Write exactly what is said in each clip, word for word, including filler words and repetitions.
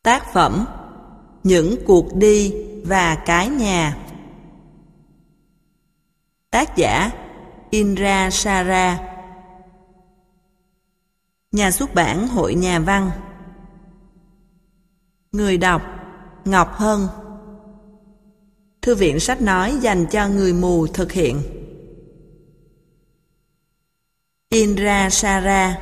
Tác phẩm Những cuộc đi và cái nhà. Tác giả Indra Sara. Nhà xuất bản Hội Nhà văn. Người đọc Ngọc Hân. Thư viện sách nói dành cho người mù thực hiện. Indra Sara.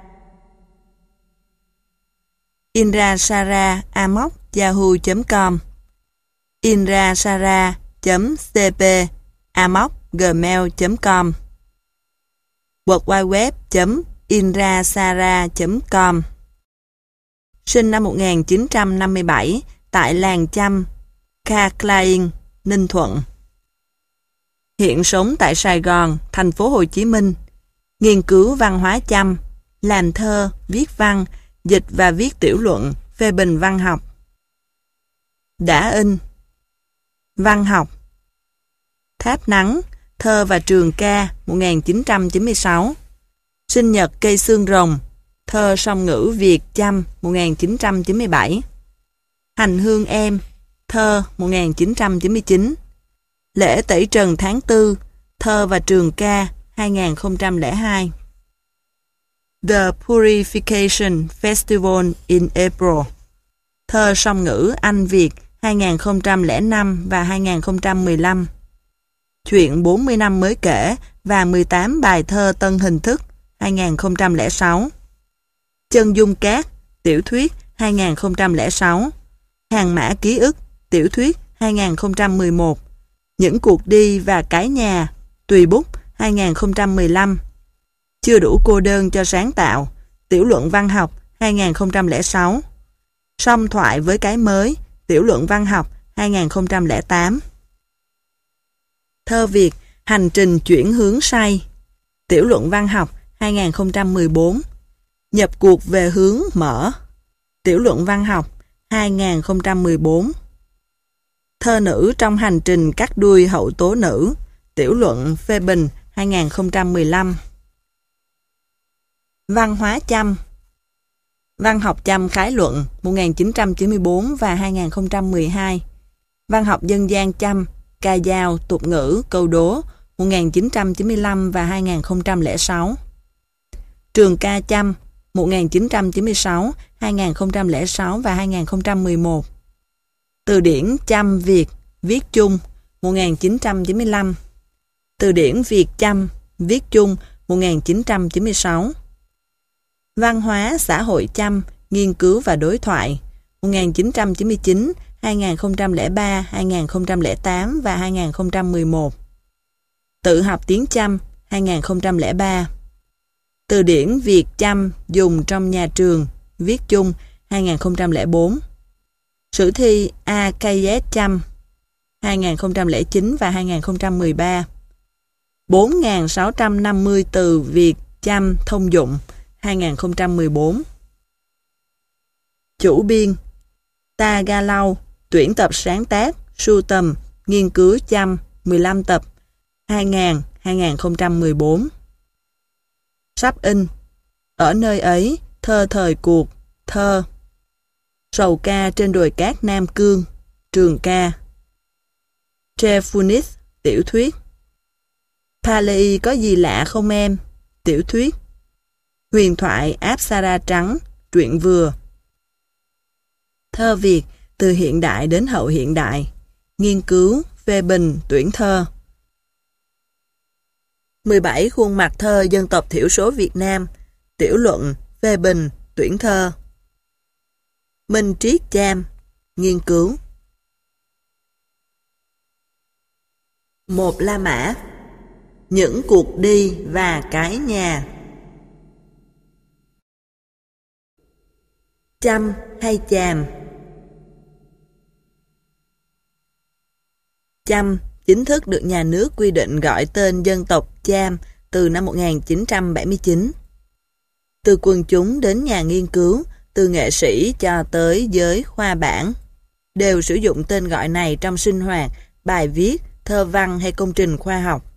Indra Sara a m o c yahoo chấm com, Indra Sara chấm c p a m o c gmail chấm com, world wide web chấm indra sara chấm com. Sinh năm một nghìn chín trăm năm mươi bảy tại làng Chăm, Carlisle, Ninh Thuận. Hiện sống tại Sài Gòn, thành phố Hồ Chí Minh. Nghiên cứu văn hóa Chăm, làm thơ, viết văn, dịch và viết tiểu luận, phê bình văn học. Đã in Văn học Tháp nắng, thơ và trường ca một nghìn chín trăm chín mươi sáu. Sinh nhật cây xương rồng, thơ song ngữ Việt Chăm một nghìn chín trăm chín mươi bảy. Hành hương em, thơ một nghìn chín trăm chín mươi chín. Lễ tẩy trần tháng tư, thơ và trường ca hai nghìn không trăm lẻ hai. The Purification Festival in April, thơ song ngữ Anh Việt hai nghìn không trăm lẻ năm và hai nghìn không trăm mười lăm. Chuyện bốn mươi năm mới kể và mười tám bài thơ tân hình thức hai nghìn không trăm lẻ sáu. Chân dung cát, tiểu thuyết hai nghìn không trăm lẻ sáu. Hàng mã ký ức, tiểu thuyết hai nghìn không trăm mười một. Những cuộc đi và cái nhà, tùy bút hai nghìn không trăm mười lăm. Chưa đủ cô đơn cho sáng tạo, tiểu luận văn học hai nghìn không trăm lẻ sáu. Song thoại với cái mới, tiểu luận văn học hai nghìn không trăm lẻ tám. Thơ Việt, hành trình chuyển hướng say, tiểu luận văn học hai nghìn không trăm mười bốn. Nhập cuộc về hướng mở, tiểu luận văn học hai nghìn không trăm mười bốn. Thơ nữ trong hành trình cắt đuôi hậu tố nữ, tiểu luận phê bình hai nghìn không trăm mười lăm. Văn hóa Chăm, Văn học Chăm khái luận một nghìn chín trăm chín mươi bốn và hai nghìn không trăm mười hai. Văn học dân gian Chăm, ca dao, tục ngữ, câu đố một nghìn chín trăm chín mươi lăm và hai nghìn không trăm lẻ sáu. Trường ca Chăm một nghìn chín trăm chín mươi sáu, hai nghìn không trăm lẻ sáu và hai nghìn không trăm mười một. Từ điển Chăm Việt, viết chung một nghìn chín trăm chín mươi lăm. Từ điển Việt Chăm, viết chung một nghìn chín trăm chín mươi sáu. Văn hóa xã hội Chăm, nghiên cứu và đối thoại một nghìn chín trăm chín mươi chín, hai nghìn không trăm lẻ ba, hai nghìn không trăm lẻ tám và hai nghìn không trăm mười một. Tự học tiếng Chăm hai nghìn không trăm lẻ ba. Từ điển Việt Chăm dùng trong nhà trường, viết chung hai nghìn không trăm lẻ bốn. Sử thi a ca ét Chăm hai nghìn không trăm lẻ chín và hai nghìn không trăm mười ba. bốn nghìn sáu trăm năm mươi từ Việt Chăm thông dụng hai nghìn không trăm mười bốn. Chủ biên Tagalog, tuyển tập sáng tác, sưu tầm, nghiên cứu Chăm mười lăm tập hai nghìn - hai nghìn không trăm mười bốn. Sắp in Ở nơi ấy, thơ thời cuộc, thơ. Sầu ca trên đồi cát Nam Cương, trường ca. Trefunis, tiểu thuyết. Palei có gì lạ không em, tiểu thuyết. Huyền thoại Apsara trắng, truyện vừa. Thơ Việt từ hiện đại đến hậu hiện đại, nghiên cứu, phê bình, tuyển thơ. mười bảy khuôn mặt thơ dân tộc thiểu số Việt Nam, tiểu luận, phê bình, tuyển thơ. Minh Triết Cham, nghiên cứu. Một La Mã, những cuộc đi và cái nhà. Chăm hay chàm? Chăm chính thức được nhà nước quy định gọi tên dân tộc Cham từ năm một nghìn chín trăm bảy mươi chín. Từ quần chúng đến nhà nghiên cứu, từ nghệ sĩ cho tới giới khoa bảng, đều sử dụng tên gọi này trong sinh hoạt, bài viết, thơ văn hay công trình khoa học.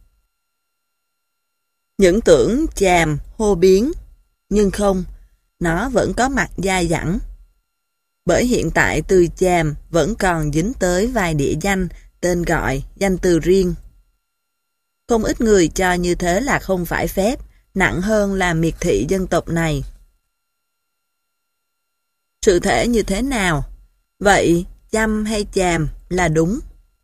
Những tưởng chàm hô biến, nhưng không, nó vẫn có mặt dai dẳng. bởi hiện tại từ chàm vẫn còn dính tới vài địa danh, tên gọi, danh từ riêng. Không ít người cho như thế là không phải phép, nặng hơn là miệt thị dân tộc này. Sự thể như thế nào? Vậy, chăm hay chàm là đúng?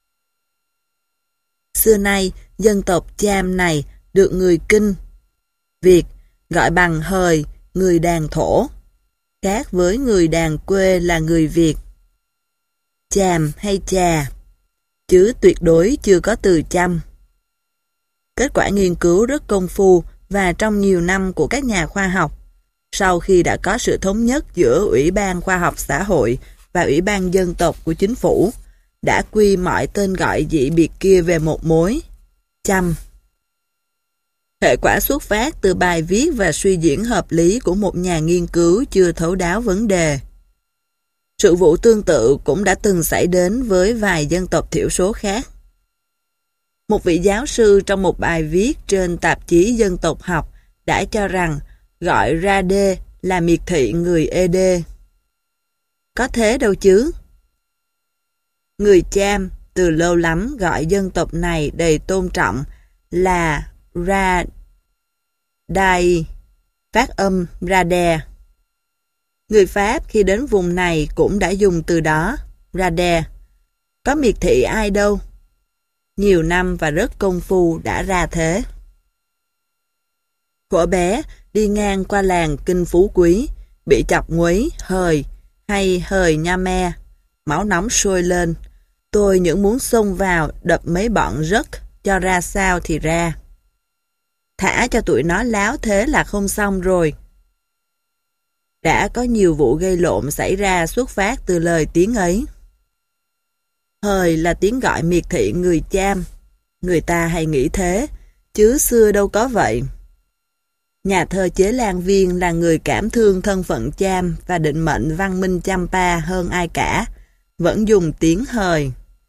Xưa nay, dân tộc Cham này được người Kinh, Việt gọi bằng hời, người đàn thổ, khác với người đàn quê là người Việt. Chàm hay chà, chứ tuyệt đối chưa có từ chăm. Kết quả nghiên cứu rất công phu và trong nhiều năm của các nhà khoa học, sau khi đã có sự thống nhất giữa Ủy ban Khoa học Xã hội và Ủy ban Dân tộc của chính phủ, đã quy mọi tên gọi dị biệt kia về một mối, chăm. Hệ quả xuất phát từ bài viết và suy diễn hợp lý của một nhà nghiên cứu chưa thấu đáo vấn đề. Sự vụ tương tự cũng đã từng xảy đến với vài dân tộc thiểu số khác. Một vị giáo sư trong một bài viết trên tạp chí Dân tộc học đã cho rằng gọi ra đê là miệt thị người ê đê. Có thế đâu chứ. Người Cham từ lâu lắm gọi dân tộc này đầy tôn trọng là Ra Đai, phát âm Ra Đè. Người Pháp khi đến vùng này cũng đã dùng từ đó, Ra Đè. Có miệt thị ai đâu. Nhiều năm và rất công phu đã ra thế. Thuở bé đi ngang qua làng Kinh Phú Quý, bị chọc nguấy, hời hay hời nha me, máu nóng sôi lên. Tôi những muốn xông vào đập mấy bọn rấc cho ra sao thì ra. Thả cho tụi nó láo thế là không xong rồi. Đã có nhiều vụ gây lộn xảy ra xuất phát từ lời tiếng ấy. Hời là tiếng gọi miệt thị người Cham. Người ta hay nghĩ thế, chứ xưa đâu có vậy. Nhà thơ Chế Lan Viên là người cảm thương thân phận Cham và định mệnh văn minh Champa hơn ai cả, vẫn dùng tiếng hời.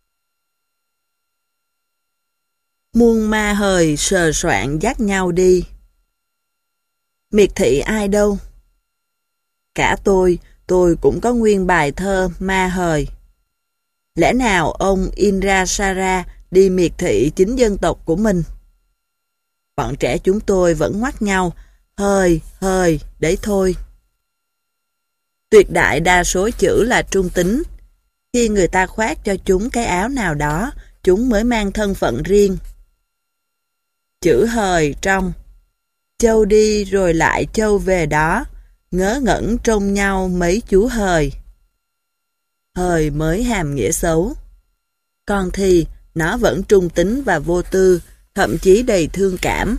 Muôn ma hời sờ soạn dắt nhau đi. Miệt thị ai đâu? Cả tôi, tôi cũng có nguyên bài thơ ma hời. Lẽ nào ông Indrasara đi miệt thị chính dân tộc của mình? Bọn trẻ chúng tôi vẫn ngoắt nhau, hời, hời, đấy thôi. Tuyệt đại đa số chữ là trung tính. Khi người ta khoác cho chúng cái áo nào đó, chúng mới mang thân phận riêng. Chữ hời trong châu đi rồi lại châu về đó, ngớ ngẩn trông nhau mấy chú hời. Hời mới hàm nghĩa xấu. Còn thì nó vẫn trung tính và vô tư, thậm chí đầy thương cảm.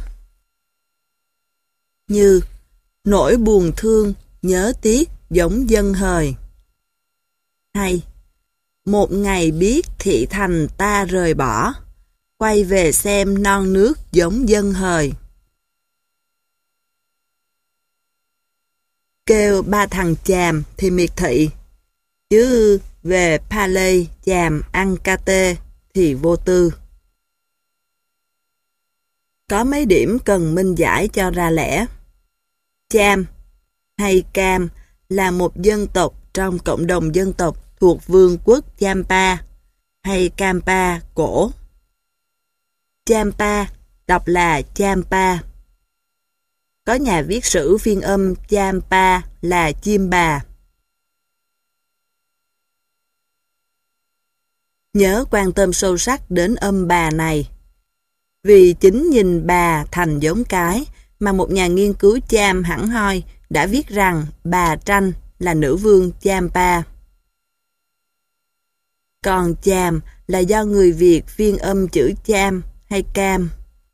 Như nỗi buồn thương, nhớ tiếc giống dân hời. Hay một ngày biết thị thành ta rời bỏ, quay về xem non nước giống dân hời. Kêu ba thằng chàm thì miệt thị, chứ về Palay chàm ăn ca tê thì vô tư. Có mấy điểm cần minh giải cho ra lẽ. Cham hay Cam là một dân tộc trong cộng đồng dân tộc thuộc vương quốc Champa hay Kampa cổ. Champa đọc là Champa. Có nhà viết sử phiên âm Champa là chim bà. Nhớ quan tâm sâu sắc đến âm bà này. Vì chính nhìn bà thành giống cái mà một nhà nghiên cứu Cham hẳn hoi đã viết rằng bà Tranh là nữ vương Champa. Còn Chàm là do người Việt phiên âm chữ Cham hay Cam.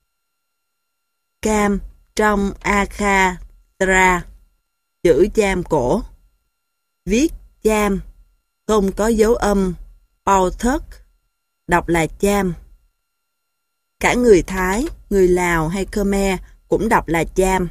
Cam trong Akhatara, chữ Cham cổ. Viết Cham, không có dấu âm Pauthuk, đọc là Cham. Cả người Thái, người Lào hay Khmer cũng đọc là Cham.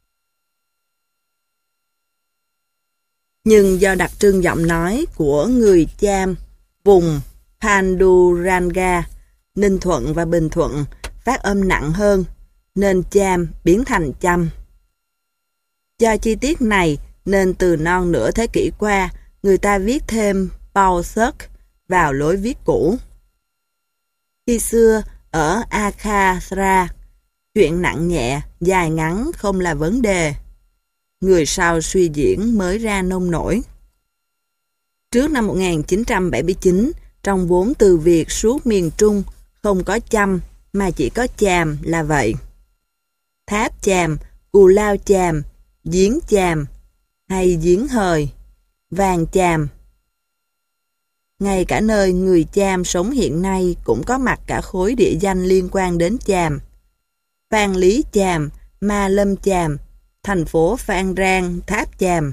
Nhưng do đặc trưng giọng nói của người Cham, vùng Panduranga, Ninh Thuận và Bình Thuận phát âm nặng hơn, nên Cham biến thành Chăm. Do chi tiết này nên từ non nửa thế kỷ qua, người ta viết thêm Pausuk vào lối viết cũ. Khi xưa, ở Akhathra, chuyện nặng nhẹ, dài ngắn không là vấn đề. Người sau suy diễn mới ra nông nổi. Trước năm một nghìn chín trăm bảy mươi chín, trong vốn từ Việt suốt miền Trung không có chăm mà chỉ có chàm là vậy. Tháp chàm, cù lao chàm, giếng chàm hay giếng hời, vàng chàm. Ngay cả nơi người Cham sống hiện nay cũng có mặt cả khối địa danh liên quan đến Chàm. Phan Lý Chàm, Ma Lâm Chàm, thành phố Phan Rang, Tháp Chàm.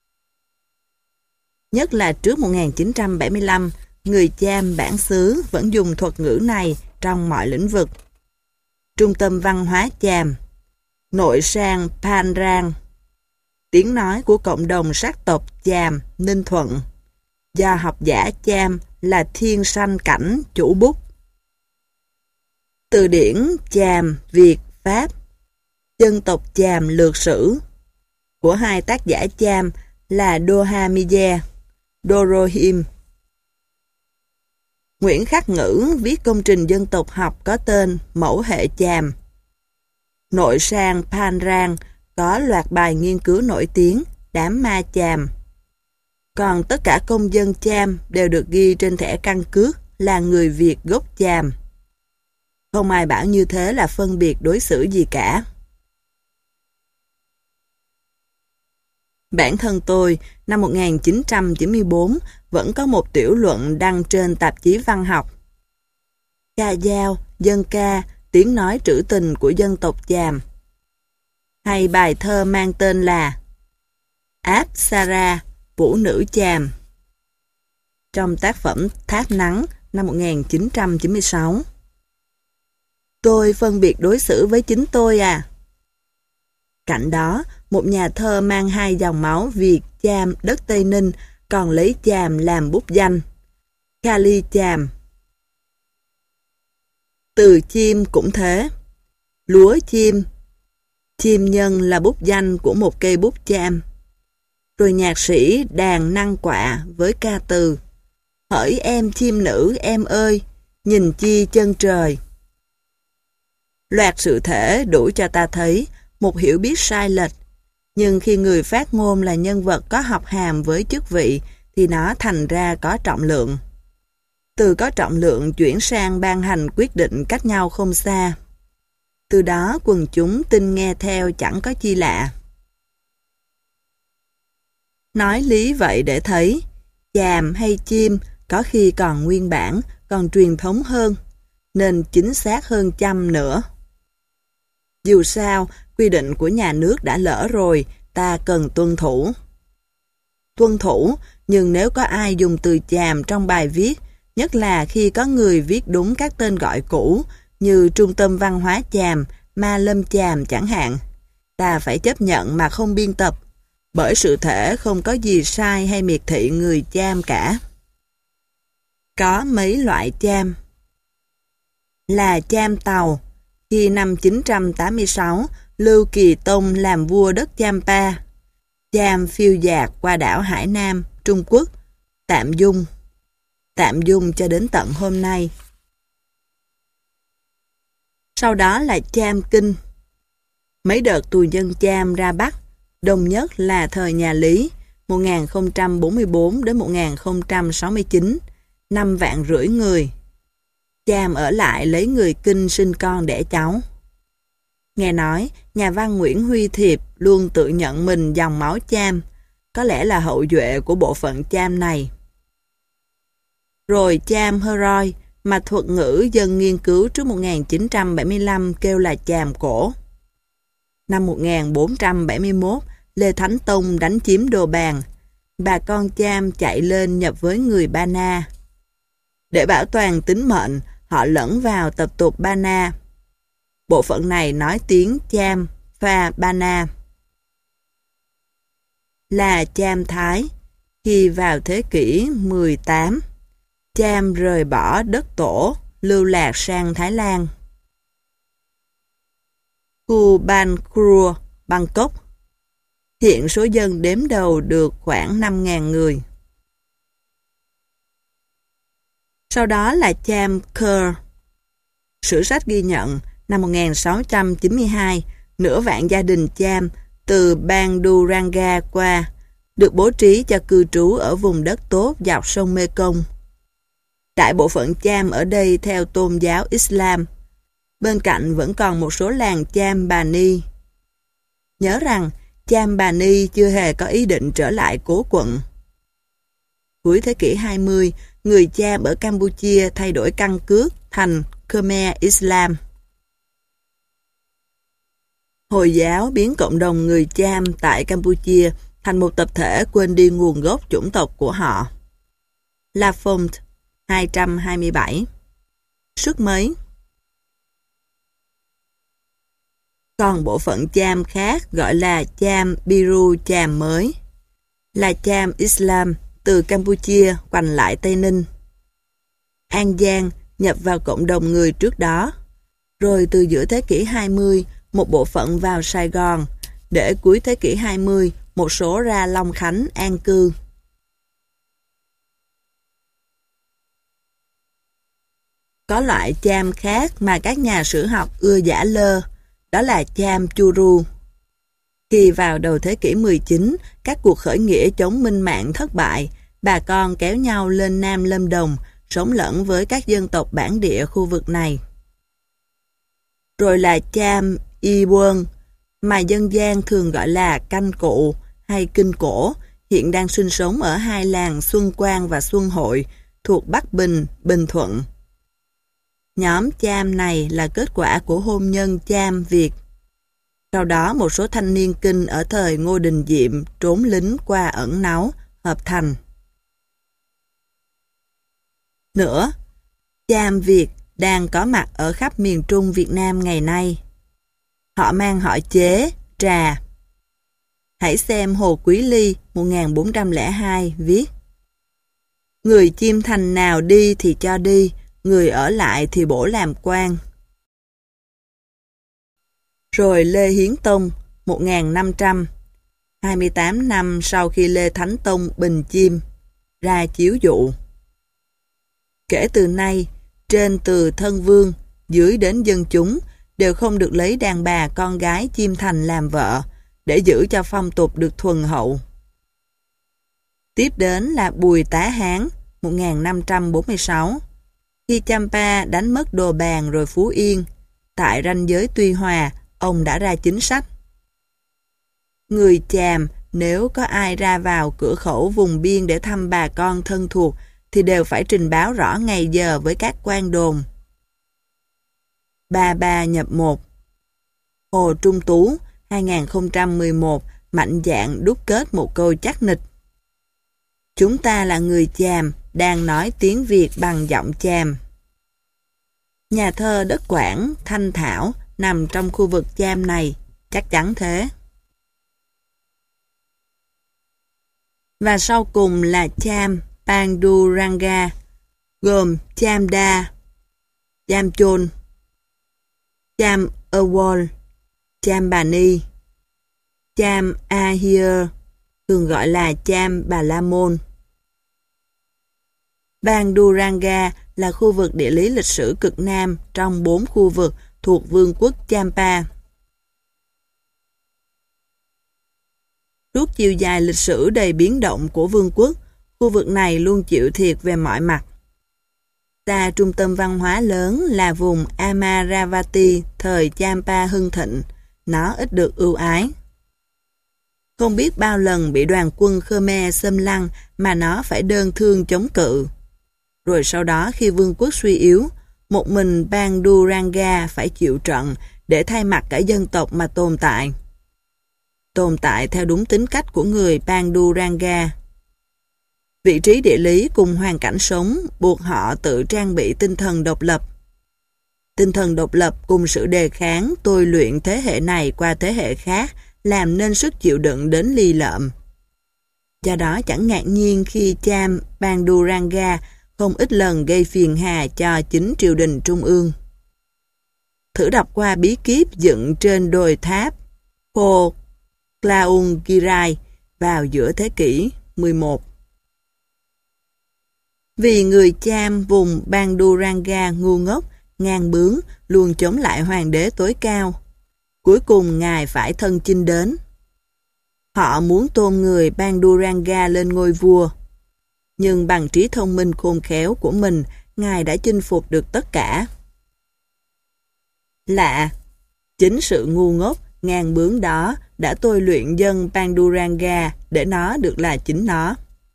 Nhất là trước một nghìn chín trăm bảy mươi lăm, người Cham bản xứ vẫn dùng thuật ngữ này trong mọi lĩnh vực. Trung tâm văn hóa Chàm, nội sang Phan Rang, tiếng nói của cộng đồng sắc tộc Chàm, Ninh Thuận, do học giả Cham là Thiên Sanh Cảnh chủ bút. Từ điển Chàm Việt Pháp, dân tộc Chàm lược sử của hai tác giả Cham là Dohamiye, Dorohim. Nguyễn Khắc Ngữ viết công trình dân tộc học có tên Mẫu hệ Chàm. Nội sang Phan Rang có loạt bài nghiên cứu nổi tiếng Đám ma Chàm. Còn tất cả công dân Cham đều được ghi trên thẻ căn cước là người Việt gốc Cham. Không ai bảo như thế là phân biệt đối xử gì cả. Bản thân tôi, năm một nghìn chín trăm chín mươi tư, vẫn có một tiểu luận đăng trên tạp chí văn học. Ca dao, dân ca, tiếng nói trữ tình của dân tộc Cham. Hay bài thơ mang tên là Apsara, Vũ nữ Cham, trong tác phẩm Tháp Nắng năm một nghìn chín trăm chín mươi sáu. Tôi phân biệt đối xử với chính tôi à? Cạnh đó, một nhà thơ mang hai dòng máu Việt Cham đất Tây Ninh còn lấy Cham làm bút danh. Kali Cham. Từ chim cũng thế. Lúa chim. Chim nhân là bút danh của một cây bút Cham. Rồi nhạc sĩ đàn năng quạ với ca từ hỡi em chim nữ em ơi, nhìn chi chân trời. Loạt sự thể đủ cho ta thấy một hiểu biết sai lệch, nhưng khi người phát ngôn là nhân vật có học hàm với chức vị thì nó thành ra có trọng lượng. Từ có trọng lượng chuyển sang ban hành quyết định cách nhau không xa. Từ đó quần chúng tin nghe theo chẳng có chi lạ. Nói lý vậy để thấy, chàm hay chim có khi còn nguyên bản, còn truyền thống hơn, nên chính xác hơn chăm nữa. Dù sao, quy định của nhà nước đã lỡ rồi, ta cần tuân thủ. Tuân thủ, nhưng nếu có ai dùng từ chàm trong bài viết, nhất là khi có người viết đúng các tên gọi cũ, như Trung tâm Văn hóa Chàm, Ma Lâm Chàm chẳng hạn, ta phải chấp nhận mà không biên tập, bởi sự thể không có gì sai hay miệt thị người Cham cả. Có mấy loại Cham. Là Cham Tàu, khi năm chín trăm tám mươi sáu, Lưu Kỳ Tông làm vua đất Champa. Cham phiêu dạt qua đảo Hải Nam, Trung Quốc, tạm dung. Tạm dung cho đến tận hôm nay. Sau đó là Cham Kinh. Mấy đợt tù nhân Cham ra Bắc, đông nhất là thời nhà Lý, một nghìn không trăm bốn mươi tư đến một nghìn không trăm sáu mươi chín, năm vạn rưỡi người. Cham ở lại lấy người Kinh sinh con đẻ cháu. Nghe nói, nhà văn Nguyễn Huy Thiệp luôn tự nhận mình dòng máu Cham, có lẽ là hậu duệ của bộ phận Cham này. Rồi Cham Heroi, mà thuật ngữ dân nghiên cứu trước một nghìn chín trăm bảy mươi lăm kêu là Chàm cổ. Năm một nghìn bốn trăm bảy mươi mốt, Lê Thánh Tông đánh chiếm Đồ Bàn. Bà con Cham chạy lên nhập với người Ba Na. Để bảo toàn tính mệnh, họ lẫn vào tập tục Ba Na. Bộ phận này nói tiếng Cham, pha Ba Na. Là Cham Thái. Khi vào thế kỷ mười tám, Cham rời bỏ đất tổ, lưu lạc sang Thái Lan. Khu Ban Krua, Bangkok. Hiện số dân đếm đầu được khoảng năm nghìn người. Sau đó là Cham Kerr. Sử sách ghi nhận năm một nghìn sáu trăm chín mươi hai, nửa vạn gia đình Cham từ bang Duranga qua được bố trí cho cư trú ở vùng đất tốt dọc sông Mekong. Đại bộ phận Cham ở đây theo tôn giáo Islam. Bên cạnh vẫn còn một số làng Cham Bani. Nhớ rằng Cham Bani chưa hề có ý định trở lại cố quận. Cuối thế kỷ hai mươi, người Cham ở Campuchia thay đổi căn cước thành Khmer Islam. Hồi giáo biến cộng đồng người Cham tại Campuchia thành một tập thể quên đi nguồn gốc chủng tộc của họ. Lafont, hai trăm hai mươi bảy. Sức mấy? Còn bộ phận Cham khác gọi là Cham Biru Cham mới, là Cham Islam từ Campuchia quành lại Tây Ninh. An Giang nhập vào cộng đồng người trước đó, rồi từ giữa thế kỷ hai mươi một bộ phận vào Sài Gòn, để cuối thế kỷ hai mươi một số ra Long Khánh an cư. Có loại Cham khác mà các nhà sử học ưa giả lơ, đó là Cham Churu. Khi vào đầu thế kỷ mười chín, các cuộc khởi nghĩa chống minh mạng thất bại, bà con kéo nhau lên Nam Lâm Đồng, sống lẫn với các dân tộc bản địa khu vực này. Rồi là Cham Y Buôn, mà dân gian thường gọi là Canh Cụ hay Kinh Cổ, hiện đang sinh sống ở hai làng Xuân Quang và Xuân Hội, thuộc Bắc Bình, Bình Thuận. Nhóm Cham này là kết quả của hôn nhân Cham Việt. Sau đó một số thanh niên Kinh ở thời Ngô Đình Diệm trốn lính qua ẩn náu, hợp thành. Nữa, Cham Việt đang có mặt ở khắp miền Trung Việt Nam ngày nay. Họ mang họ Chế, Trà. Hãy xem Hồ Quý Ly một nghìn bốn trăm lẻ hai viết: người chim thành nào đi thì cho đi, người ở lại thì bổ làm quan. Rồi Lê Hiến Tông một nghìn năm trăm, hai mươi tám năm sau khi Lê Thánh Tông bình chim, ra chiếu dụ: kể từ nay, trên từ thân vương, dưới đến dân chúng, đều không được lấy đàn bà con gái chim thành làm vợ, để giữ cho phong tục được thuần hậu. Tiếp đến là Bùi Tá Hán một nghìn năm trăm bốn mươi sáu. Khi Champa đánh mất Đồ Bàn rồi Phú Yên, tại ranh giới Tuy Hòa, ông đã ra chính sách: người Chàm nếu có ai ra vào cửa khẩu vùng biên để thăm bà con thân thuộc, thì đều phải trình báo rõ ngày giờ với các quan đồn. ba ba nhập một. Hồ Trung Tú hai nghìn không trăm mười một mạnh dạn đúc kết một câu chắc nịch: chúng ta là người Chàm, đang nói tiếng Việt bằng giọng Chàm. Nhà thơ đất Quảng, Thanh Thảo nằm trong khu vực Cham này, chắc chắn thế. Và sau cùng là Cham Panduranga, gồm Cham Đa, Cham Chôn, Cham Awol, Cham Bani, Cham Ahir, thường gọi là Cham Bà La Môn. Panduranga là khu vực địa lý lịch sử cực Nam trong bốn khu vực thuộc Vương quốc Champa. Suốt chiều dài lịch sử đầy biến động của vương quốc, khu vực này luôn chịu thiệt về mọi mặt. Xa trung tâm văn hóa lớn là vùng Amaravati thời Champa hưng thịnh, nó ít được ưu ái. Không biết bao lần bị đoàn quân Khmer xâm lăng mà nó phải đơn thương chống cự. Rồi sau đó khi vương quốc suy yếu, một mình Panduranga phải chịu trận để thay mặt cả dân tộc mà tồn tại. Tồn tại theo đúng tính cách của người Panduranga. Vị trí địa lý cùng hoàn cảnh sống buộc họ tự trang bị tinh thần độc lập. Tinh thần độc lập cùng sự đề kháng tôi luyện thế hệ này qua thế hệ khác làm nên sức chịu đựng đến ly lợm. Do đó chẳng ngạc nhiên khi Cham Panduranga không ít lần gây phiền hà cho chính triều đình trung ương. Thử đọc qua bí kíp dựng trên đồi tháp Pho Klaung Girai vào giữa thế kỷ mười một. Vì người Cham vùng Banduranga ngu ngốc, ngang bướng, luôn chống lại hoàng đế tối cao. Cuối cùng Ngài phải thân chinh đến. Họ muốn tôn người Banduranga lên ngôi vua. Nhưng bằng trí thông minh khôn khéo của mình, Ngài đã chinh phục được tất cả. Lạ, chính sự ngu ngốc, ngang bướng đó đã tôi luyện dân Banduranga để nó được là chính nó.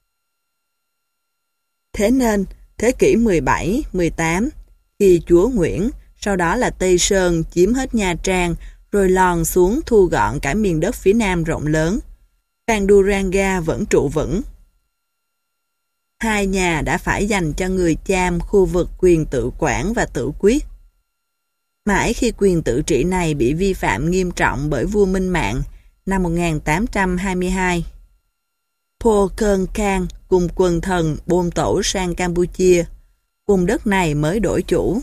Thế nên, thế kỷ mười bảy, mười tám, khi chúa Nguyễn, sau đó là Tây Sơn chiếm hết Nha Trang, rồi lòn xuống thu gọn cả miền đất phía nam rộng lớn, Banduranga vẫn trụ vững. Hai nhà đã phải dành cho người Cham khu vực quyền tự quản và tự quyết. Mãi khi quyền tự trị này bị vi phạm nghiêm trọng bởi vua Minh Mạng năm một nghìn tám trăm hai mươi hai, Po Kern Khang cùng quần thần bôn tẩu sang Campuchia, vùng đất này mới đổi chủ.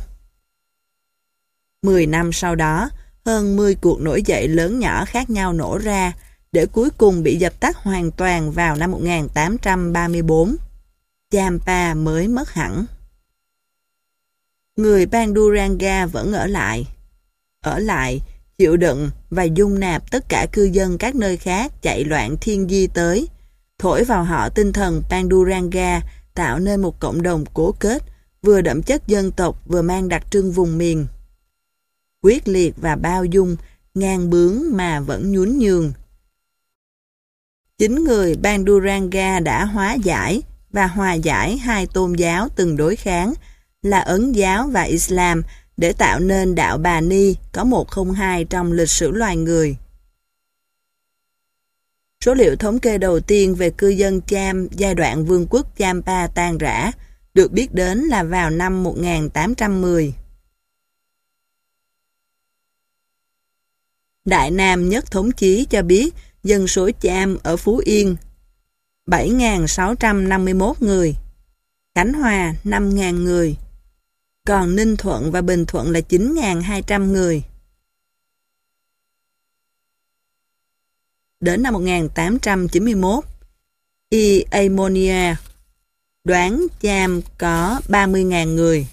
Mười năm sau đó, hơn mười cuộc nổi dậy lớn nhỏ khác nhau nổ ra, để cuối cùng bị dập tắt hoàn toàn vào năm một nghìn tám trăm ba mươi tư. Champa mới mất hẳn. Người Banduranga vẫn ở lại. Ở lại, chịu đựng và dung nạp tất cả cư dân các nơi khác chạy loạn thiên di tới, thổi vào họ tinh thần Banduranga, tạo nên một cộng đồng cố kết, vừa đậm chất dân tộc vừa mang đặc trưng vùng miền. Quyết liệt và bao dung, ngang bướng mà vẫn nhún nhường. Chính người Banduranga đã hóa giải và hòa giải hai tôn giáo từng đối kháng là Ấn giáo và Islam để tạo nên đạo Bà Ni có một không hai trong lịch sử loài người. Số liệu thống kê đầu tiên về cư dân Cham giai đoạn vương quốc Champa tan rã được biết đến là vào năm một nghìn tám trăm mười. Đại Nam Nhất Thống Chí cho biết dân số Cham ở Phú Yên bảy nghìn sáu trăm năm mươi mốt người, Khánh Hòa năm nghìn người, còn Ninh Thuận và Bình Thuận là chín nghìn hai trăm người. Đến năm một nghìn tám trăm chín mươi mốt, E. Ammonia đoán Cham có ba mươi nghìn người.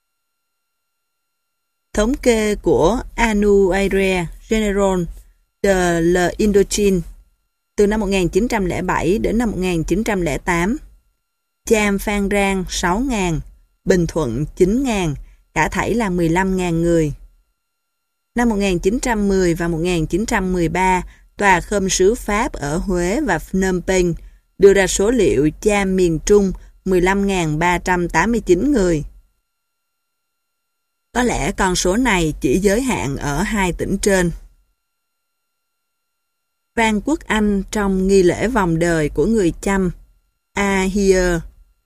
Thống kê của Annuaire General de l'Indochine từ năm một nghìn chín trăm lẻ bảy đến năm một nghìn chín trăm lẻ tám, Cham Phan Rang sáu nghìn, Bình Thuận chín nghìn, cả thảy là mười lăm nghìn người. Năm một nghìn chín trăm mười và một nghìn chín trăm mười ba, Tòa Khâm sứ Pháp ở Huế và Phnom Penh đưa ra số liệu Cham miền Trung mười lăm nghìn ba trăm tám mươi chín người. Có lẽ con số này chỉ giới hạn ở hai tỉnh trên. Vương quốc Anh trong nghi lễ vòng đời của người Chăm, Ahia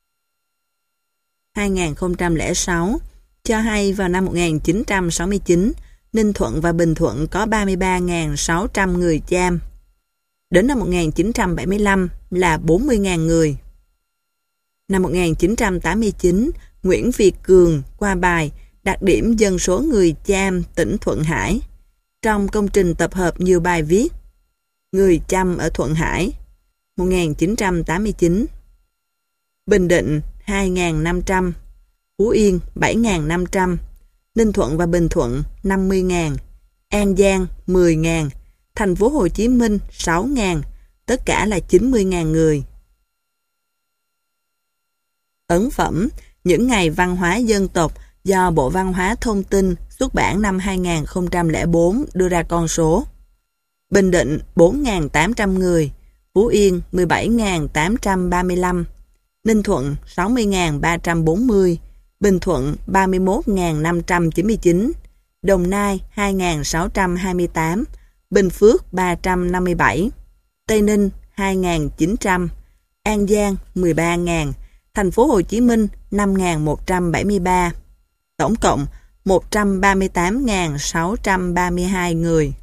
hai nghìn không trăm lẻ sáu, cho hay vào năm một nghìn chín trăm sáu mươi chín, Ninh Thuận và Bình Thuận có ba mươi ba nghìn sáu trăm người Cham. Đến năm một nghìn chín trăm bảy mươi lăm là bốn mươi nghìn người. Năm một nghìn chín trăm tám mươi chín, Nguyễn Việt Cường qua bài đặc điểm dân số người Cham tỉnh Thuận Hải. Trong công trình tập hợp nhiều bài viết Người Chăm ở Thuận Hải một nghìn chín trăm tám mươi chín, Bình Định hai nghìn năm trăm, Phú Yên bảy nghìn năm trăm, Ninh Thuận và Bình Thuận năm mươi nghìn, An Giang mười nghìn, Thành phố Hồ Chí Minh sáu nghìn, tất cả là chín mươi nghìn người. Ấn phẩm Những ngày văn hóa dân tộc do Bộ Văn hóa Thông tin xuất bản năm hai nghìn không trăm lẻ bốn đưa ra con số. Bình Định bốn nghìn tám trăm người, Phú Yên mười bảy nghìn tám trăm ba mươi lăm, Ninh Thuận sáu mươi nghìn ba trăm bốn mươi, Bình Thuận ba mươi mốt nghìn năm trăm chín mươi chín, Đồng Nai hai nghìn sáu trăm hai mươi tám, Bình Phước ba trăm năm mươi bảy, Tây Ninh hai nghìn chín trăm, An Giang mười ba nghìn, Thành phố Hồ Chí Minh năm nghìn một trăm bảy mươi ba. Tổng cộng một trăm ba mươi tám nghìn sáu trăm ba mươi hai người.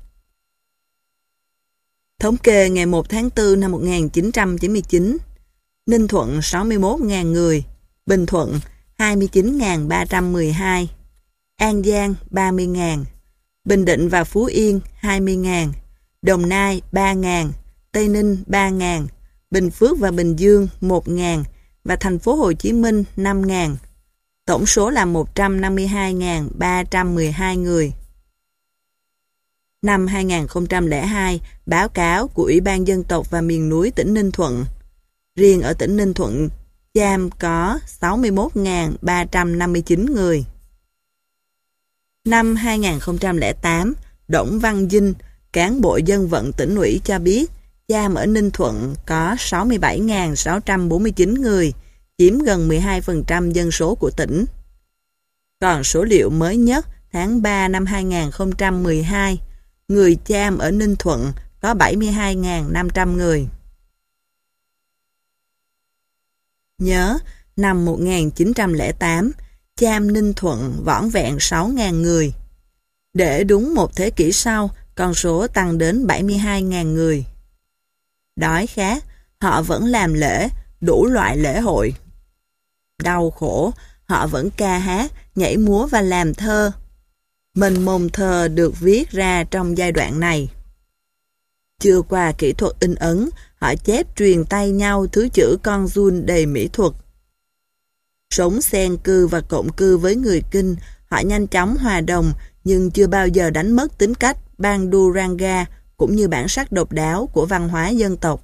Thống kê ngày một tháng tư năm một nghìn chín trăm chín mươi chín, Ninh Thuận sáu mươi mốt nghìn người, Bình Thuận hai mươi chín nghìn ba trăm mười hai, An Giang ba mươi nghìn, Bình Định và Phú Yên hai mươi nghìn, Đồng Nai ba nghìn, Tây Ninh ba nghìn, Bình Phước và Bình Dương một nghìn và thành phố Hồ Chí Minh năm nghìn. Tổng số là một trăm năm mươi hai nghìn ba trăm mười hai người. Năm hai nghìn không trăm lẻ hai, báo cáo của Ủy ban Dân tộc và Miền núi tỉnh Ninh Thuận. Riêng ở tỉnh Ninh Thuận, Cham có sáu mươi mốt nghìn ba trăm năm mươi chín người. Năm hai nghìn không trăm lẻ tám, Đổng Văn Dinh, cán bộ dân vận tỉnh ủy cho biết, Cham ở Ninh Thuận có sáu mươi bảy nghìn sáu trăm bốn mươi chín người, chiếm gần mười hai phần trăm dân số của tỉnh. Còn số liệu mới nhất tháng ba năm hai nghìn không trăm mười hai, người Cham ở Ninh Thuận có bảy mươi hai nghìn năm trăm người. Nhớ, năm một nghìn chín trăm lẻ tám, Cham Ninh Thuận vỏn vẹn sáu nghìn người. Để đúng một thế kỷ sau, con số tăng đến bảy mươi hai nghìn người. Đói khát, họ vẫn làm lễ, đủ loại lễ hội. Đau khổ, họ vẫn ca hát, nhảy múa và làm thơ. Mênh mông thơ được viết ra trong giai đoạn này. Chưa qua kỹ thuật in ấn, họ chép truyền tay nhau thứ chữ con giun đầy mỹ thuật. Sống xen cư và cộng cư với người Kinh, họ nhanh chóng hòa đồng nhưng chưa bao giờ đánh mất tính cách Banduranga cũng như bản sắc độc đáo của văn hóa dân tộc.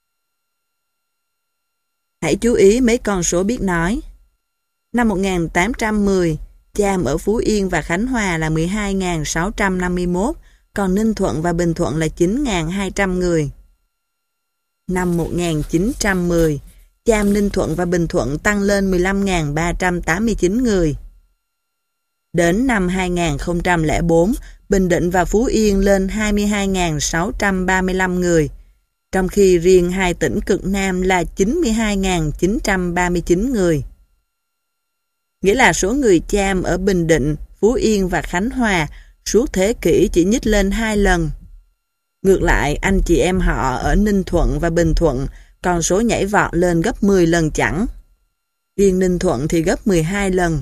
Hãy chú ý mấy con số biết nói. Năm một nghìn tám trăm mười, Cham ở Phú Yên và Khánh Hòa là mười hai nghìn sáu trăm năm mươi mốt, còn Ninh Thuận và Bình Thuận là chín nghìn hai trăm người. Năm một nghìn chín trăm mười, Cham, Ninh Thuận và Bình Thuận tăng lên mười lăm nghìn ba trăm tám mươi chín người. Đến năm hai nghìn không trăm lẻ bốn, Bình Định và Phú Yên lên hai mươi hai nghìn sáu trăm ba mươi lăm người, trong khi riêng hai tỉnh cực Nam là chín mươi hai nghìn chín trăm ba mươi chín người. Nghĩa là số người Cham ở Bình Định, Phú Yên và Khánh Hòa suốt thế kỷ chỉ nhích lên hai lần. Ngược lại, anh chị em họ ở Ninh Thuận và Bình Thuận con số nhảy vọt lên gấp mười lần chẳng. Riêng Ninh Thuận thì gấp mười hai lần.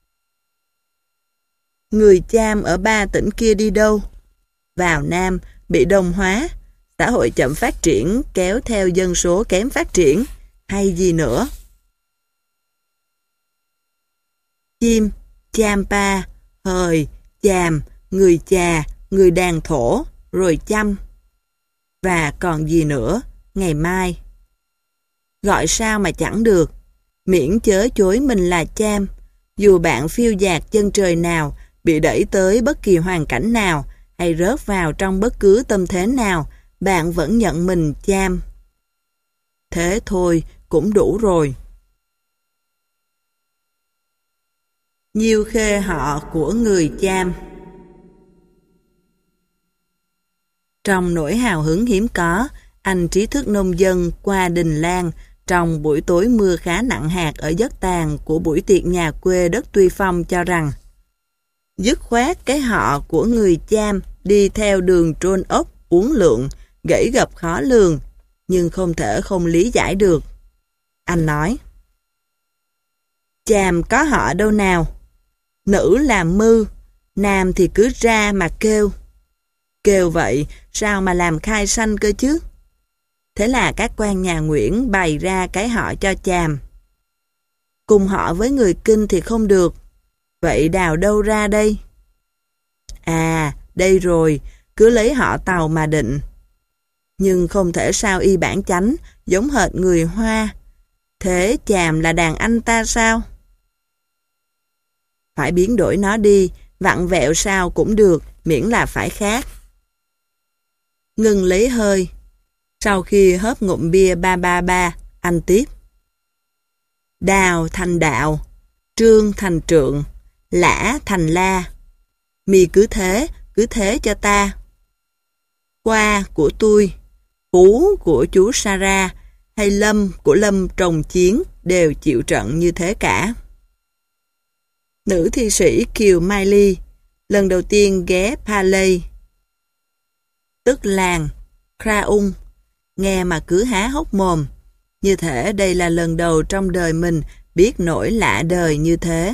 Người Cham ở ba tỉnh kia đi đâu? Vào Nam, bị đồng hóa, xã hội chậm phát triển kéo theo dân số kém phát triển, hay gì nữa? Chim, Champa, hời, chàm, người chà, người đàn thổ, rồi chăm. Và còn gì nữa, ngày mai. Gọi sao mà chẳng được, miễn chớ chối mình là Cham. Dù bạn phiêu dạt chân trời nào, bị đẩy tới bất kỳ hoàn cảnh nào, hay rớt vào trong bất cứ tâm thế nào, bạn vẫn nhận mình Cham. Thế thôi, cũng đủ rồi. Nhiêu khê họ của người Cham. Trong nỗi hào hứng hiếm có, anh trí thức nông dân qua Đình Lan trong buổi tối mưa khá nặng hạt ở giấc tàn của buổi tiệc nhà quê đất Tuy Phong cho rằng dứt khoát cái họ của người Cham đi theo đường trôn ốc, uốn lượn, gãy gập khó lường, nhưng không thể không lý giải được. Anh nói, Cham có họ đâu nào? Nữ làm mư, nam thì cứ ra mà kêu. Kêu vậy, sao mà làm khai sanh cơ chứ? Thế là các quan nhà Nguyễn bày ra cái họ cho Chàm. Cùng họ với người Kinh thì không được. Vậy đào đâu ra đây? À, đây rồi, cứ lấy họ Tàu mà định. Nhưng không thể sao y bản chánh, giống hệt người Hoa. Thế Chàm là đàn anh ta sao? Phải biến đổi nó đi, vặn vẹo sao cũng được, miễn là phải khác. Ngừng lấy hơi. Sau khi hớp ngụm bia ba ba ba, anh tiếp. Đào thành đạo, trương thành trượng, lã thành la. Mi cứ thế, cứ thế cho ta. Qua của tôi, phú của chú Sara, hay lâm của Lâm Trồng Chiến đều chịu trận như thế cả. Nữ thi sĩ Kiều Mai Ly lần đầu tiên ghé Palais, tức làng Kraung, nghe mà cứ há hốc mồm, như thể đây là lần đầu trong đời mình biết nỗi lạ đời như thế.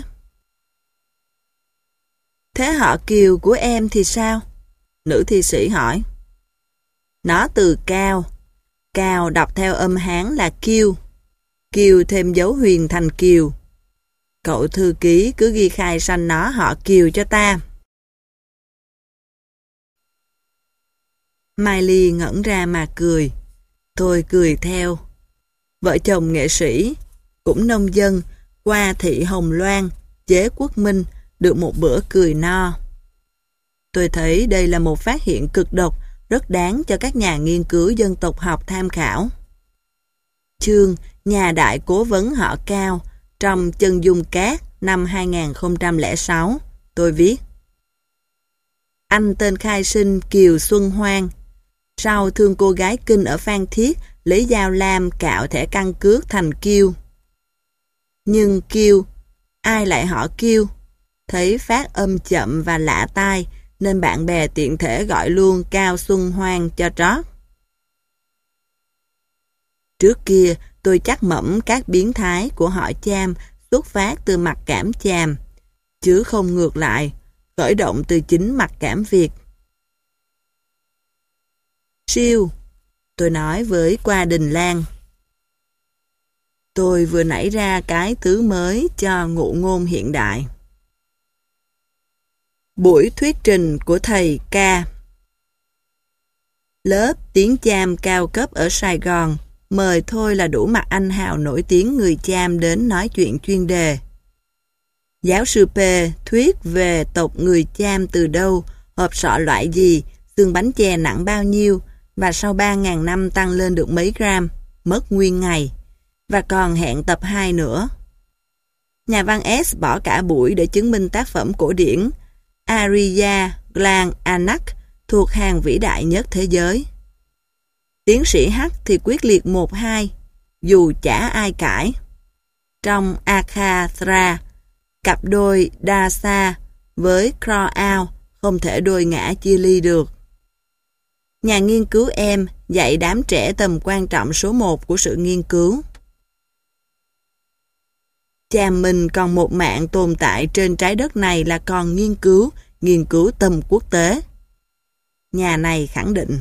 Thế họ Kiều của em thì sao? Nữ thi sĩ hỏi. Nó từ cao, cao đọc theo âm Hán là kiêu. Kiều thêm dấu huyền thành Kiều. Cậu thư ký cứ ghi khai sanh nó họ Kiều cho ta. Miley ngẩn ra mà cười. Tôi cười theo. Vợ chồng nghệ sĩ, cũng nông dân, qua thị Hồng Loan, chế Quốc Minh, được một bữa cười no. Tôi thấy đây là một phát hiện cực độc, rất đáng cho các nhà nghiên cứu dân tộc học tham khảo. Chương Nhà đại cố vấn họ Cao trong Chân dung cát năm hai nghìn không trăm lẻ sáu, tôi viết: Anh tên khai sinh Kiều Xuân Hoang. Sau thương cô gái Kinh ở Phan Thiết, lấy dao lam cạo thẻ căn cước thành Kiêu. Nhưng Kiêu, ai lại họ Kiêu? Thấy phát âm chậm và lạ tai, nên bạn bè tiện thể gọi luôn Cao Xuân Hoang cho trót. Trước kia, tôi chắc mẩm các biến thái của họ Cham xuất phát từ mặc cảm Chàm, chứ không ngược lại, khởi động từ chính mặc cảm Việt. Siêu, tôi nói với Qua Đình Lan. Tôi vừa nảy ra cái thứ mới cho ngụ ngôn hiện đại. Buổi thuyết trình của thầy K. Lớp tiếng Cham cao cấp ở Sài Gòn, mời thôi là đủ mặt anh hào nổi tiếng người Cham đến nói chuyện chuyên đề. Giáo sư P thuyết về tộc người Cham từ đâu, hộp sọ loại gì, xương bánh chè nặng bao nhiêu, và sau ba nghìn năm tăng lên được mấy gram, mất nguyên ngày, và còn hẹn tập hai nữa. Nhà văn S bỏ cả buổi để chứng minh tác phẩm cổ điển Arya Glan Anak thuộc hàng vĩ đại nhất thế giới. Tiến sĩ H thì quyết liệt một hai, dù chả ai cãi. Trong Akhathra, cặp đôi Dasa với Crow không thể đôi ngã chia ly được. Nhà nghiên cứu em dạy đám trẻ tầm quan trọng số một của sự nghiên cứu. Chàm mình còn một mạng tồn tại trên trái đất này là còn nghiên cứu, nghiên cứu tầm quốc tế. Nhà này khẳng định.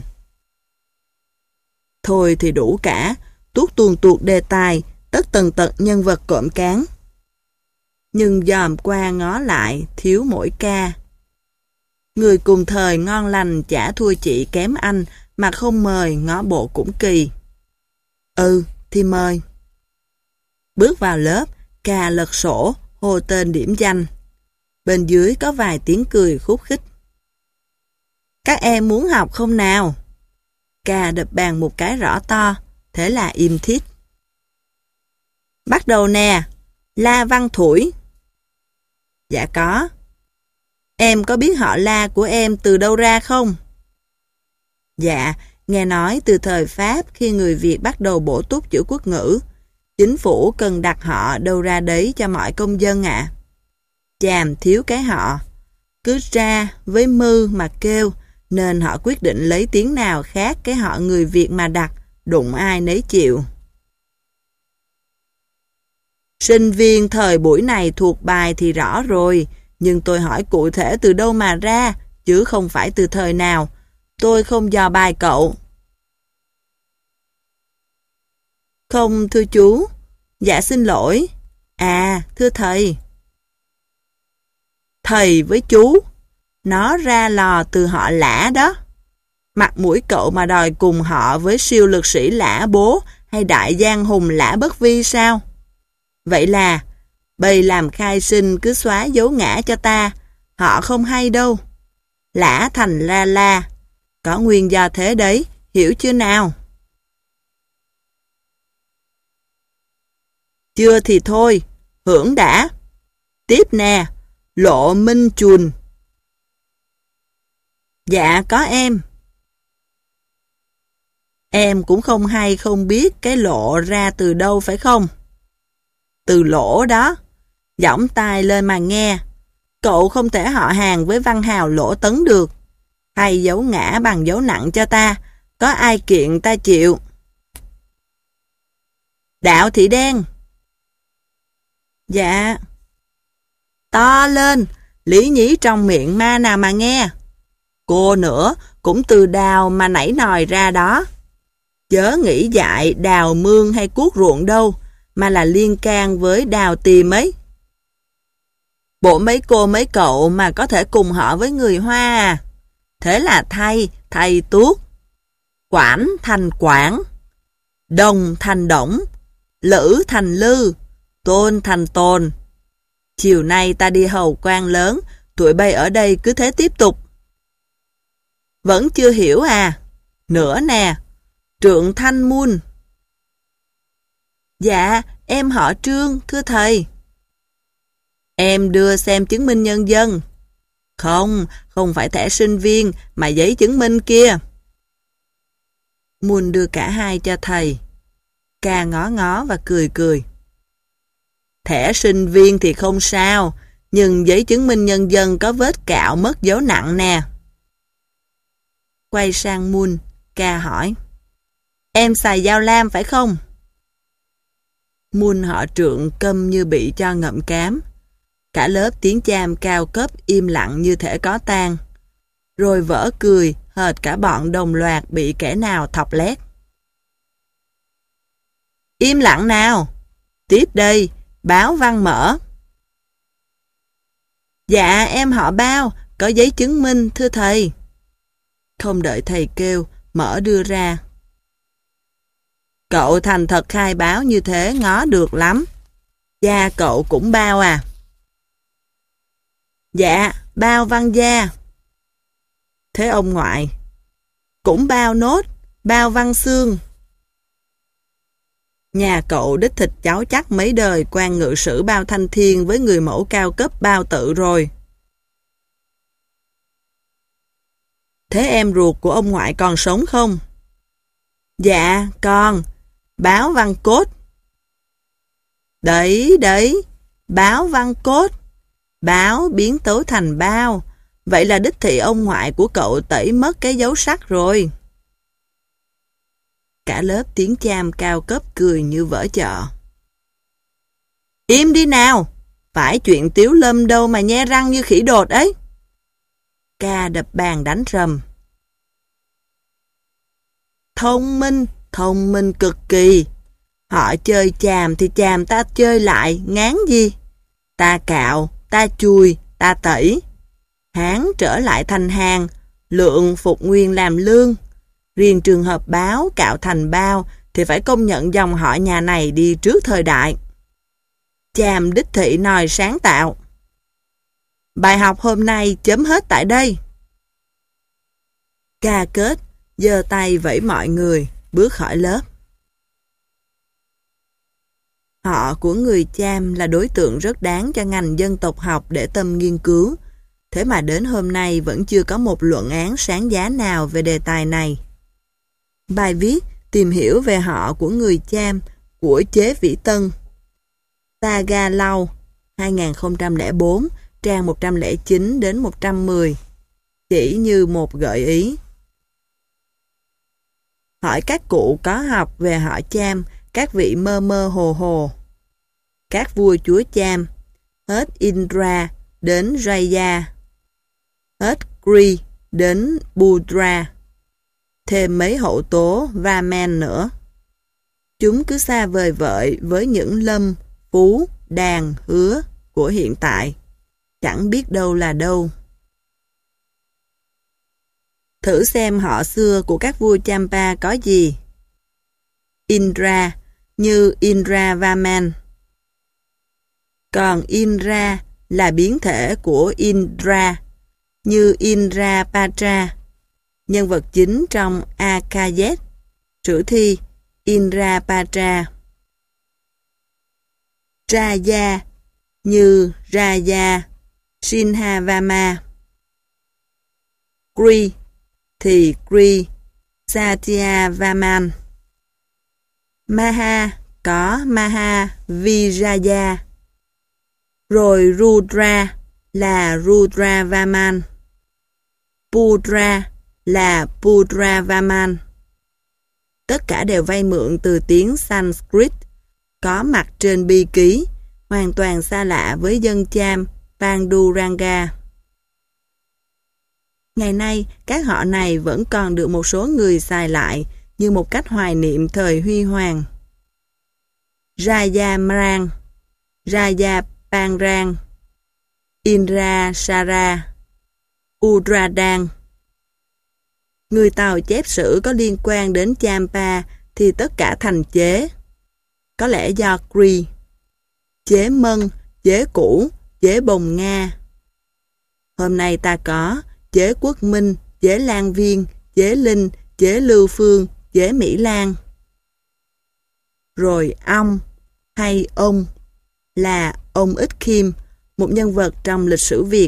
Thôi thì đủ cả, tuốt tuồn tuột đề tài, tất tần tật nhân vật cộm cán. Nhưng dòm qua ngó lại, thiếu mỗi ca. Người cùng thời ngon lành chả thua chị kém anh, mà không mời ngó bộ cũng kỳ. Ừ, thì mời. Bước vào lớp, ca lật sổ, hô tên điểm danh. Bên dưới có vài tiếng cười khúc khích. Các em muốn học không nào? Ca đập bàn một cái rõ to, thế là im thít. Bắt đầu nè, La Văn Thủi. Dạ có. Em có biết họ La của em từ đâu ra không? Dạ, nghe nói từ thời Pháp khi người Việt bắt đầu bổ túc chữ quốc ngữ, chính phủ cần đặt họ đâu ra đấy cho mọi công dân ạ. À. Chàm thiếu cái họ, cứ ra với mư mà kêu, nên họ quyết định lấy tiếng nào khác cái họ người Việt mà đặt, đụng ai nấy chịu. Sinh viên thời buổi này thuộc bài thì rõ rồi, nhưng tôi hỏi cụ thể từ đâu mà ra, chứ không phải từ thời nào. Tôi không dò bài cậu. Không thưa chú. Dạ xin lỗi. À, thưa thầy. Thầy với chú. Nó ra lò từ họ Lã đó. Mặt mũi cậu mà đòi cùng họ với siêu lực sĩ Lã Bố hay đại giang hùng Lã Bất Vi sao? Vậy là bầy làm khai sinh cứ xóa dấu ngã cho ta. Họ không hay đâu. Lã thành la la. Có nguyên do thế đấy, hiểu chưa nào? Chưa thì thôi, hưởng đã. Tiếp nè, Lộ Minh Chuồn. Dạ có em. Em cũng không hay không biết cái lộ ra từ đâu phải không? Từ lỗ đó. Giỏng tai lên mà nghe. Cậu không thể họ hàng với văn hào Lỗ Tấn được. Hay dấu ngã bằng dấu nặng cho ta. Có ai kiện ta chịu. Đạo Thị Đen. Dạ. To lên. Lý nhí trong miệng ma nào mà nghe. Cô nữa cũng từ đào mà nảy nòi ra đó. Chớ nghĩ dại đào mương hay cuốc ruộng đâu. mà là liên can với Đào Tì mấy. Bộ mấy cô mấy cậu mà có thể cùng họ với người Hoa à? Thế là thay, thay tuốt. Quản thành quản. Đồng thành đổng. Lữ thành lư. Tôn thành tồn. Chiều nay ta đi hầu quan lớn, tụi bay ở đây cứ thế tiếp tục. Vẫn chưa hiểu à? Nữa nè. Trượng Thanh Mun. Dạ, em họ Trương, thưa thầy. Em đưa xem chứng minh nhân dân. Không, không phải thẻ sinh viên, mà giấy chứng minh kia. Mun đưa cả hai cho thầy. Ca ngó ngó và cười cười. Thẻ sinh viên thì không sao, nhưng giấy chứng minh nhân dân có vết cạo mất dấu nặng nè. Quay sang Mun, Ca hỏi. Em xài dao lam phải không? Mun họ Trượng câm như bị cho ngậm cám. Cả lớp tiếng cham cao cấp im lặng như thể có tang. Rồi vỡ cười, hệt cả bọn đồng loạt bị kẻ nào thọc lét. Im lặng nào! Tiếp đây, báo văn mở. Dạ, em họ Bao, có giấy chứng minh, thưa thầy. Không đợi thầy kêu, mở đưa ra. Cậu thành thật khai báo như thế ngó được lắm. Gia cậu cũng Bao à? Dạ, Bao Văn Gia. Thế ông ngoại? Cũng Bao nốt, Bao Văn Xương. Nhà cậu đích thịt cháu chắc mấy đời quan ngự sử Bao Thanh Thiên với người mẫu cao cấp Bao Tự rồi. Thế em ruột của ông ngoại còn sống không? Dạ, còn. Báo Văn Cốt. Đấy, đấy, Báo Văn Cốt. Báo biến tấu thành Bao. Vậy là đích thị ông ngoại của cậu tẩy mất cái dấu sắc rồi. Cả lớp tiếng cham cao cấp cười như vỡ chợ. Im đi nào! Phải chuyện Tiếu Lâm đâu mà nhe răng như khỉ đột ấy. Ca đập bàn đánh rầm. Thông minh, thông minh cực kỳ. Họ chơi chàm thì chàm ta chơi lại, ngán gì? Ta cạo, ta chùi, ta tẩy. Hán trở lại thành hàng, lượng phục nguyên làm lương. Riêng trường hợp Báo cạo thành Bao thì phải công nhận dòng họ nhà này đi trước thời đại. Chàm đích thị nòi sáng tạo. Bài học hôm nay chấm hết tại đây. Ca kết, giơ tay vẫy mọi người, bước khỏi lớp. Họ của người Cham là đối tượng rất đáng cho ngành dân tộc học để tâm nghiên cứu. Thế mà đến hôm nay vẫn chưa có một luận án sáng giá nào về đề tài này. Bài viết tìm hiểu về họ của người Cham của Chế Vĩ Tân. Saga Lau, hai nghìn không trăm lẻ bốn, trang một trăm lẻ chín đến một trăm mười. Chỉ như một gợi ý. Hỏi các cụ có học về họ Cham, các vị mơ mơ hồ hồ. Các vua chúa Cham, hết Indra đến Raya, hết Kri đến Budra, thêm mấy hậu tố Vaman nữa. Chúng cứ xa vời vợi với những lâm, phú, đàn, hứa của hiện tại. Chẳng biết đâu là đâu. Thử xem họ xưa của các vua Champa có gì. Indra như Indra Vaman. Còn Indra là biến thể của Indra như Indra Patra, nhân vật chính trong Akayet, sử thi Indra Patra. Raya như Raya Sinhavama. Kri thì Kri Satyavaman. Maha có Maha Vijaya. Rồi Rudra là Rudravaman. Pudra là Pudravaman. Tất cả đều vay mượn từ tiếng Sanskrit, có mặt trên bi ký, hoàn toàn xa lạ với dân Cham Panduranga. Ngày nay, các họ này vẫn còn được một số người xài lại như một cách hoài niệm thời huy hoàng. Rajamrang, Rajapangrang, Indrasara, Udradang. Người Tàu chép sử có liên quan đến Champa thì tất cả thành chế. Có lẽ do Kri, chế Mân, chế Cũ, chế Bồng Nga. Hôm nay ta có chế Quốc Minh, chế Lan Viên, chế Linh, chế Lưu Phương, chế Mỹ Lan. Rồi ông hay ông là ông Ích Khiêm, một nhân vật trong lịch sử Việt.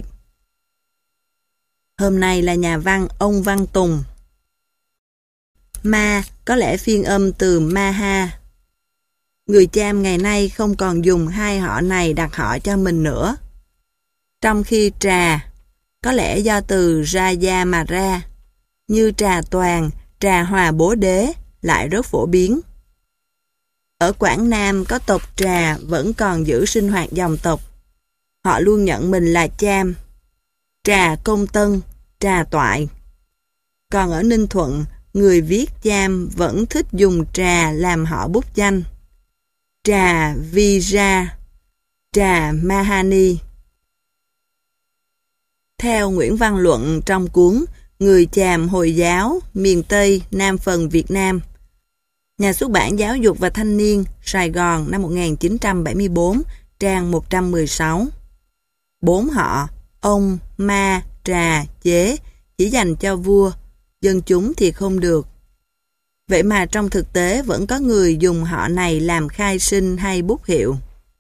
Hôm nay là nhà văn ông Văn Tùng. Ma có lẽ phiên âm từ Maha. Người Cham ngày nay không còn dùng hai họ này đặt họ cho mình nữa. Trong khi trà, có lẽ do từ Raja mà ra, như trà toàn, trà hòa bố đế, lại rất phổ biến. Ở Quảng Nam có tộc Trà vẫn còn giữ sinh hoạt dòng tộc. Họ luôn nhận mình là Cham, Trà Công Tân, Trà Toại. Còn ở Ninh Thuận, người viết Cham vẫn thích dùng Trà làm họ bút danh. Trà Vija, Trà Mahani. Theo Nguyễn Văn Luận trong cuốn Người Chàm Hồi giáo, miền Tây, Nam phần Việt Nam, Nhà xuất bản Giáo dục và Thanh niên, Sài Gòn năm một nghìn chín trăm bảy mươi tư, trang một trăm mười sáu. Bốn họ, ông, ma, trà, chế, chỉ dành cho vua, dân chúng thì không được. Vậy mà trong thực tế vẫn có người dùng họ này làm khai sinh hay bút hiệu.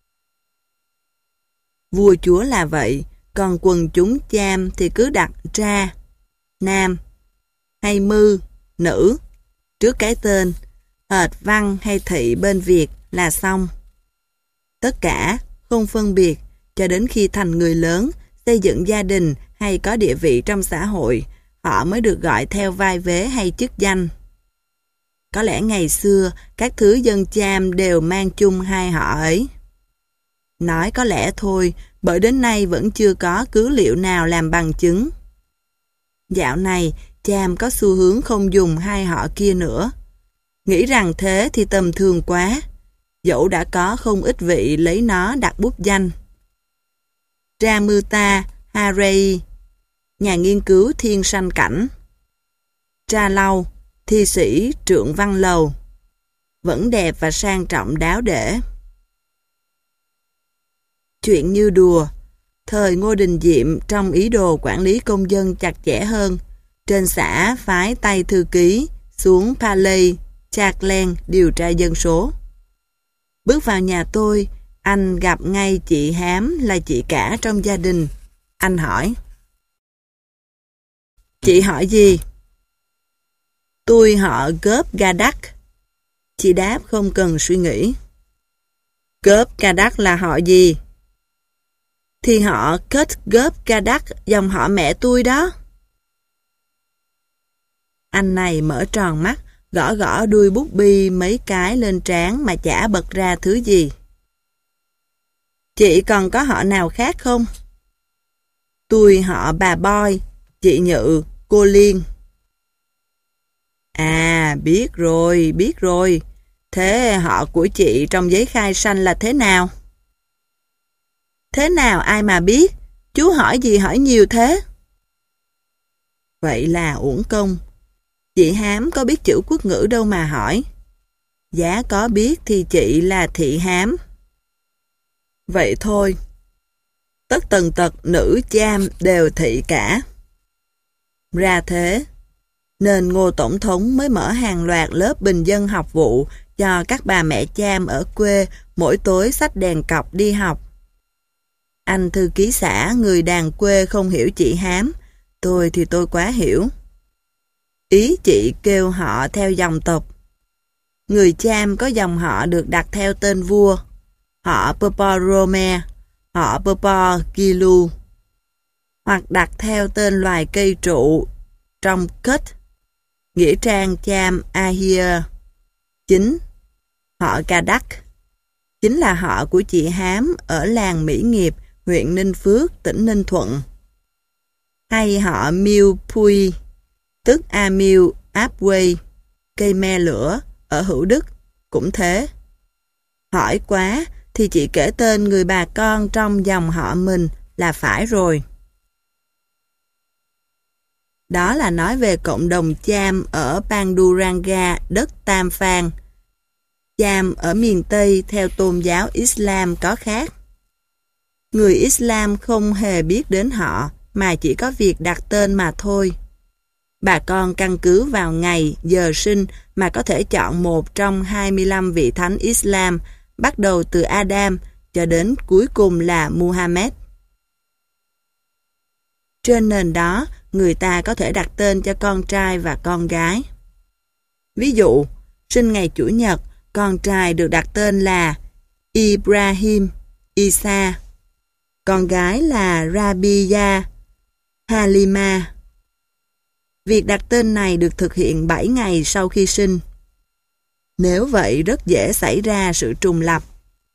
Vua chúa là vậy, còn quần chúng Cham thì cứ đặt tra, nam, hay mư, nữ, trước cái tên, hệt văn hay thị bên Việt là xong. Tất cả, không phân biệt, cho đến khi thành người lớn, xây dựng gia đình hay có địa vị trong xã hội, họ mới được gọi theo vai vế hay chức danh. Có lẽ ngày xưa, các thứ dân Cham đều mang chung hai họ ấy. Nói có lẽ thôi, bởi đến nay vẫn chưa có cứ liệu nào làm bằng chứng. Dạo này, Cham có xu hướng không dùng hai họ kia nữa. Nghĩ rằng thế thì tầm thường quá, dẫu đã có không ít vị lấy nó đặt bút danh. Ramuta Harei, nhà nghiên cứu thiên sanh cảnh. Tra Lâu, thi sĩ Trượng Văn Lầu, vẫn đẹp và sang trọng đáo để. Chuyện như đùa, thời Ngô Đình Diệm trong ý đồ quản lý công dân chặt chẽ hơn, trên xã phái tay thư ký xuống Paley, Charkland điều tra dân số. Bước vào nhà tôi, anh gặp ngay chị Hám là chị cả trong gia đình. Anh hỏi: "Chị hỏi gì?" "Tôi họ Góp Gadak." Chị đáp không cần suy nghĩ. "Góp Gadak là họ gì?" "Thì họ kết Góp Gadak, dòng họ mẹ tôi đó." Anh này mở tròn mắt, gõ gõ đuôi bút bi mấy cái lên trán mà chả bật ra thứ gì. "Chị còn có họ nào khác không?" "Tôi họ bà Boi, chị Nhự, cô Liên." "À, biết rồi, biết rồi. Thế họ của chị trong giấy khai sanh là thế nào?" "Thế nào ai mà biết, chú hỏi gì hỏi nhiều thế?" Vậy là uổng công. Chị Hám có biết chữ quốc ngữ đâu mà hỏi. Giá có biết thì chị là Thị Hám. Vậy thôi. Tất tần tật nữ Cham đều thị cả. Ra thế, nên Ngô Tổng thống mới mở hàng loạt lớp bình dân học vụ cho các bà mẹ Cham ở quê mỗi tối xách đèn cọc đi học. Anh thư ký xã người đàn quê không hiểu chị Hám, tôi thì tôi quá hiểu. Ý chị kêu họ theo dòng tộc. Người Cham có dòng họ được đặt theo tên vua, họ Poporome, họ Poporgilu, hoặc đặt theo tên loài cây trụ trong Kết, nghĩa trang Cham Ahia. Chính, họ Gadak, chính là họ của chị Hám ở làng Mỹ Nghiệp, huyện Ninh Phước, tỉnh Ninh Thuận. Hay họ Miêu Pui, tức A Miêu Áp Quây, cây me lửa, ở Hữu Đức, cũng thế. Hỏi quá thì chỉ kể tên người bà con trong dòng họ mình là phải rồi. Đó là nói về cộng đồng Cham ở Panduranga, đất Tam Phan. Cham ở miền Tây theo tôn giáo Islam có khác. Người Islam không hề biết đến họ mà chỉ có việc đặt tên mà thôi. Bà con căn cứ vào ngày, giờ sinh mà có thể chọn một trong hai mươi lăm vị thánh Islam bắt đầu từ Adam cho đến cuối cùng là Muhammad. Trên nền đó, người ta có thể đặt tên cho con trai và con gái. Ví dụ, sinh ngày Chủ nhật, con trai được đặt tên là Ibrahim, Isa. Con gái là Rabia, Halima. Việc đặt tên này được thực hiện bảy ngày sau khi sinh. Nếu vậy rất dễ xảy ra sự trùng lặp.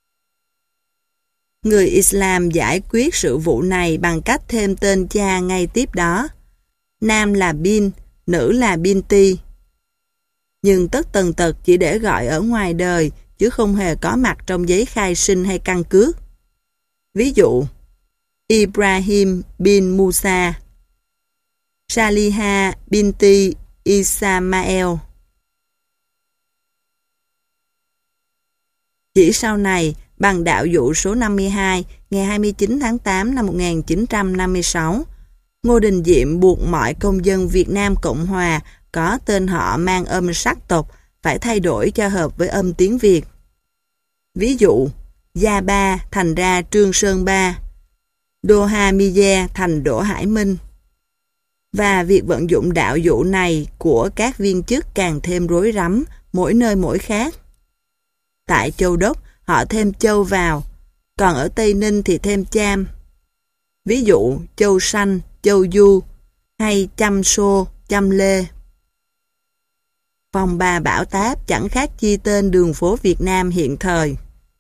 Người Islam giải quyết sự vụ này bằng cách thêm tên cha ngay tiếp đó. Nam là Bin, nữ là Binti. Nhưng tất tần tật chỉ để gọi ở ngoài đời chứ không hề có mặt trong giấy khai sinh hay căn cước. Ví dụ, Ibrahim bin Musa, Saliha binti Ismail. Chỉ sau này, bằng đạo dụ số năm mươi hai, ngày hai mươi chín tháng tám năm một nghìn chín trăm năm mươi sáu, Ngô Đình Diệm buộc mọi công dân Việt Nam Cộng Hòa có tên họ mang âm sắc tộc phải thay đổi cho hợp với âm tiếng Việt. Ví dụ, Gia Ba thành ra Trương Sơn Ba, Đô Ha Mi Gia thành Đỗ Hải Minh. Và việc vận dụng đạo dụ này của các viên chức càng thêm rối rắm, mỗi nơi mỗi khác. Tại Châu Đốc, họ thêm Châu vào, còn ở Tây Ninh thì thêm Cham. Ví dụ, Châu Sanh, Châu Du, hay Chăm Sô, Chăm Lê. Phong Ba Bảo Táp chẳng khác chi tên đường phố Việt Nam hiện thời.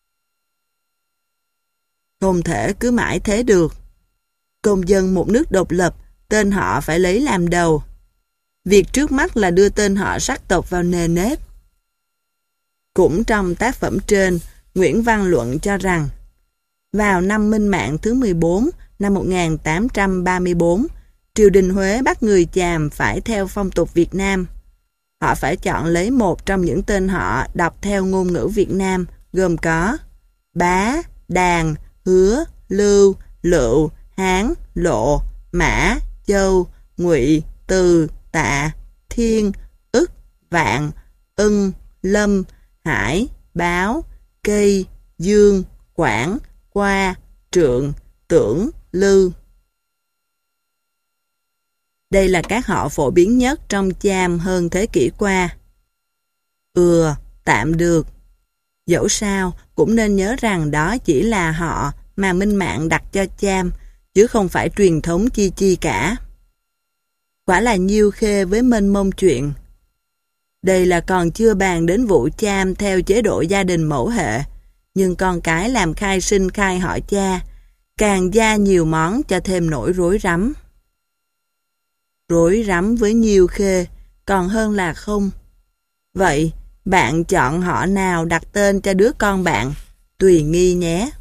Không thể cứ mãi thế được. Công dân một nước độc lập, tên họ phải lấy làm đầu. Việc trước mắt là đưa tên họ sắc tộc vào nề nếp. Cũng trong tác phẩm trên, Nguyễn Văn Luận cho rằng, vào năm Minh Mạng thứ mười bốn, năm một nghìn tám trăm ba mươi bốn, triều đình Huế bắt người Chàm phải theo phong tục Việt Nam. Họ phải chọn lấy một trong những tên họ đọc theo ngôn ngữ Việt Nam, gồm có Bá, Đàn, Hứa, Lưu, Lựu, Hán, Lộ, Mã, Châu, Ngụy, Từ, Tạ, Thiên, Ức, Vạn, Ưng, Lâm, Hải, Báo, Cây, Dương, Quảng, Qua, Trượng, Tưởng, Lư. Đây là các họ phổ biến nhất trong Cham hơn thế kỷ qua. Ừ, tạm được. Dẫu sao, cũng nên nhớ rằng đó chỉ là họ mà Minh Mạng đặt cho Cham, chứ không phải truyền thống chi chi cả. Quả là nhiêu khê với mênh mông chuyện. Đây là còn chưa bàn đến vụ Cham theo chế độ gia đình mẫu hệ, nhưng con cái làm khai sinh khai họ cha, càng gia nhiều món cho thêm nỗi rối rắm. Rối rắm với nhiêu khê, còn hơn là không. Vậy, bạn chọn họ nào đặt tên cho đứa con bạn? Tùy nghi nhé.